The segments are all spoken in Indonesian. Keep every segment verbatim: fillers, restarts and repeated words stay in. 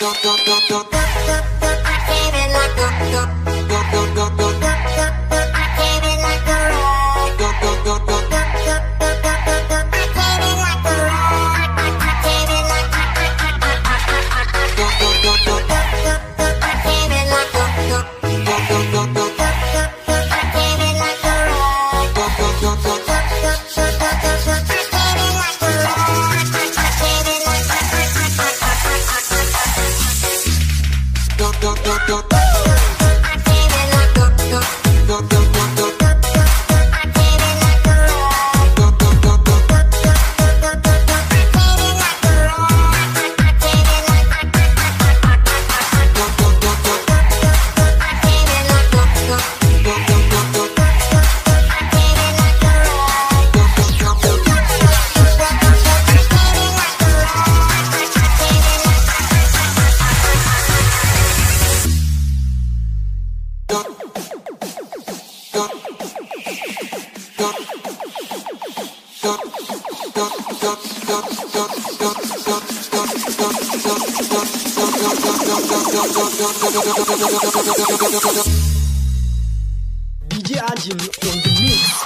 D J Ajin on the mix.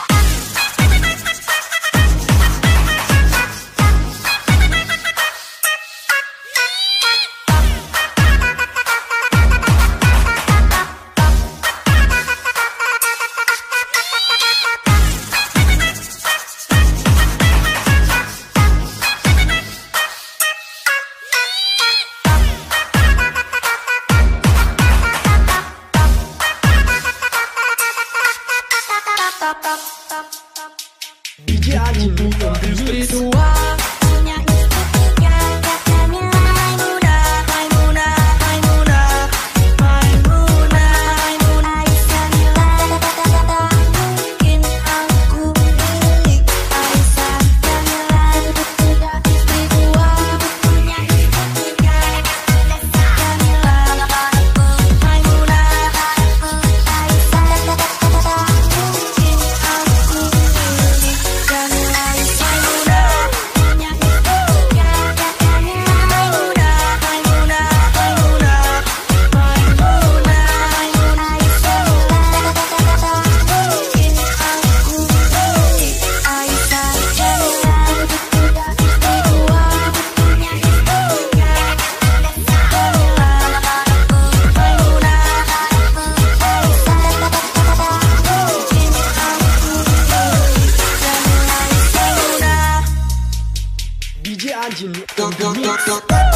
D J Ajin on the mix. Punya istri tiga, katanya Maimunah, Maimunah, Maimunah, Maimunah, Maimunah Aisyah bilang tak mungkin aku milik Aisyah bilang sudah istri dua, punya istri tiga, katanya bilang Maimunah, Aisyah tak mungkin aku milik Jamila Maimunah. D J Ajin on the mix.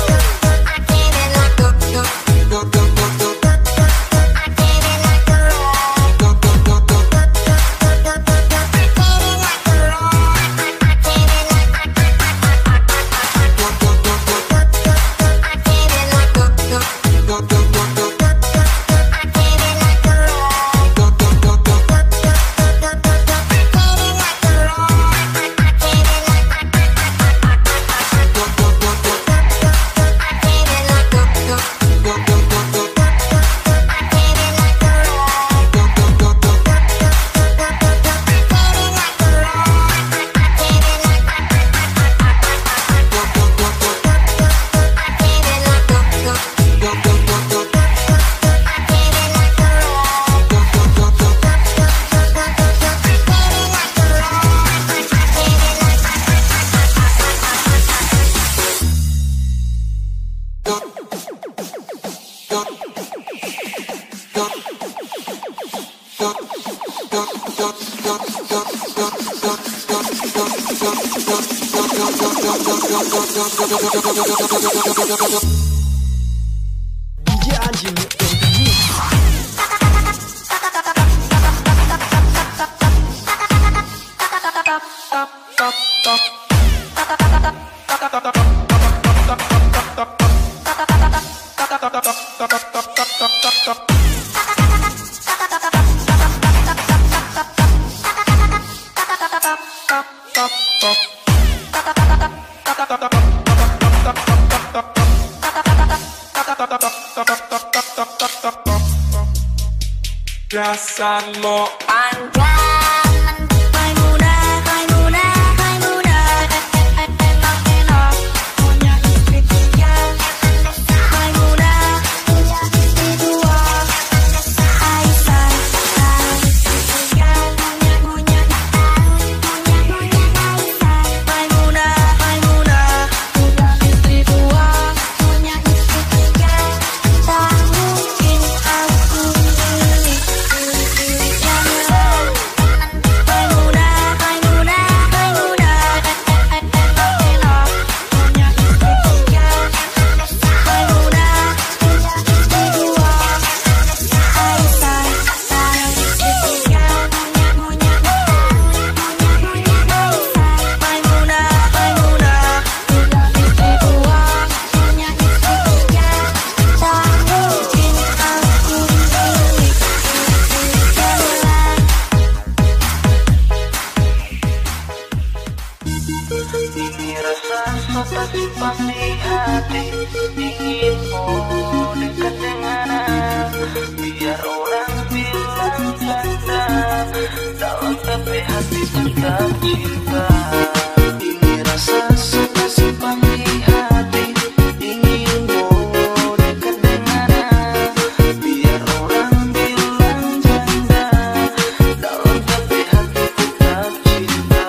D J Ajin on the mix. Perasaan lo Panjang Maimunah, Maimunah, Maimunah, enak enak punya istri tiga, Maimunah. rasa tersimpan di hati, inginmu dekat dengan aku. Biar orang bilang janda, dalam tapi hati tetap cinta. Ini rasa suka simpan di hati, inginmu dekat dengan aku. Biar orang bilang janda, dalam tapi hati tetap cinta.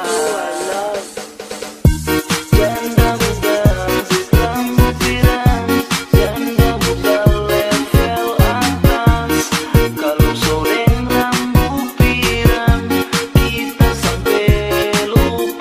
Janda muda, rambut pirang, janda muda level atas. Kalau sore rambut pirang, kita sampai lupa.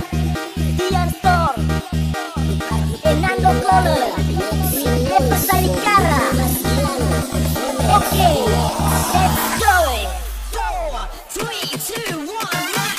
Dian Store, Enando Color, Epa Sarikara. Oke, let's go. Three, two, one.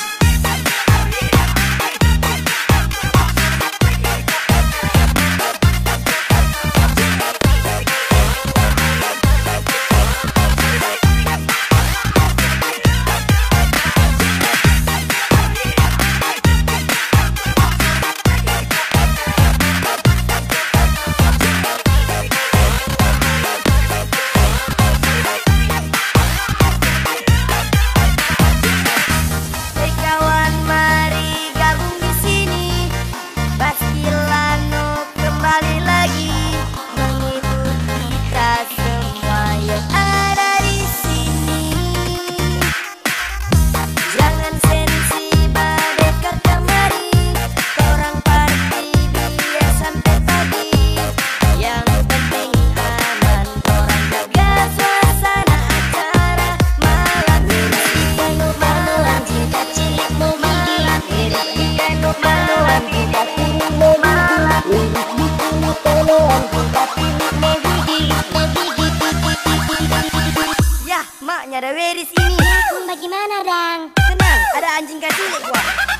Ya, maknya ada Weris ini. Bagaimana, Dang? Tenang, ada anjing kecil gua.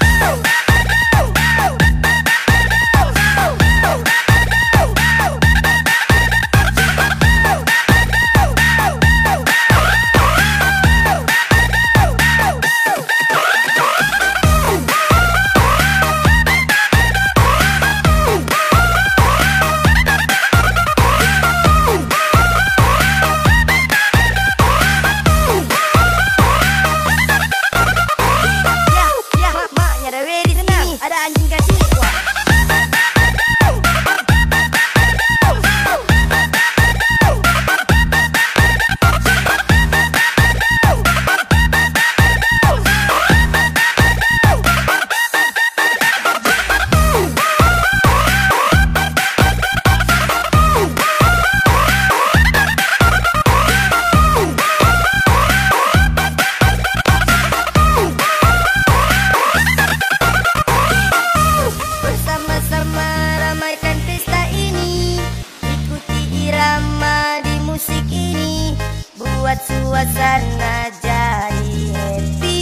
Buat suasana jadi happy.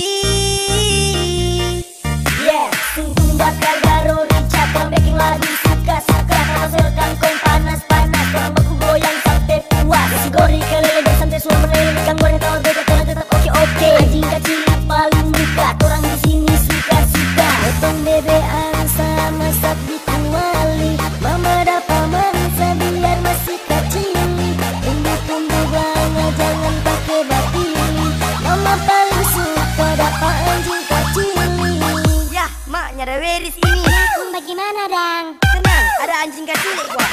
Yeah, sungguh bakar garo rica, korang baking lagu suka-suka. Kalau sedang kong panas-panas, korang baku goyang sampai puas. Si gori kelele dan santai suara meleleh, kang goreng tawa beda, korang tetap oke-oke. Anjing kecil paling muka, korang di sini suka-suka. Potong bebean sama sak di kuali, mama dapat mansa biar masih kecil. Tumbuh-tumbuh banget, jangan pakai batin. Mama paling suka dapat anjing kecil. Ya, maknya ada Weris ini. Bagaimana, Dang? Tenang, ada anjing kecil gua.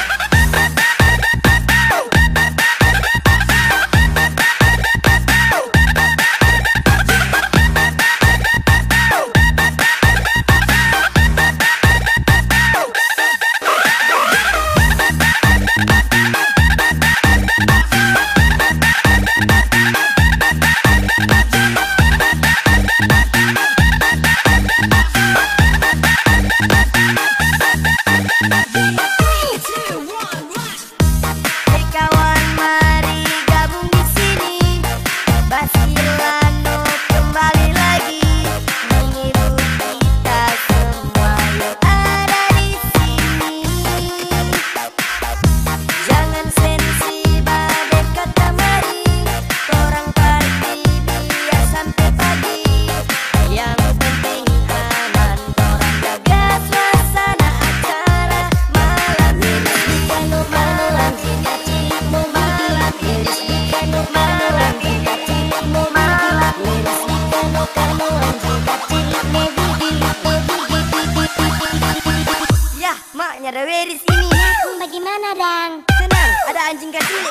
Ada Weris ini. Bagaimana, Dang? Tenang, ada anjing kecil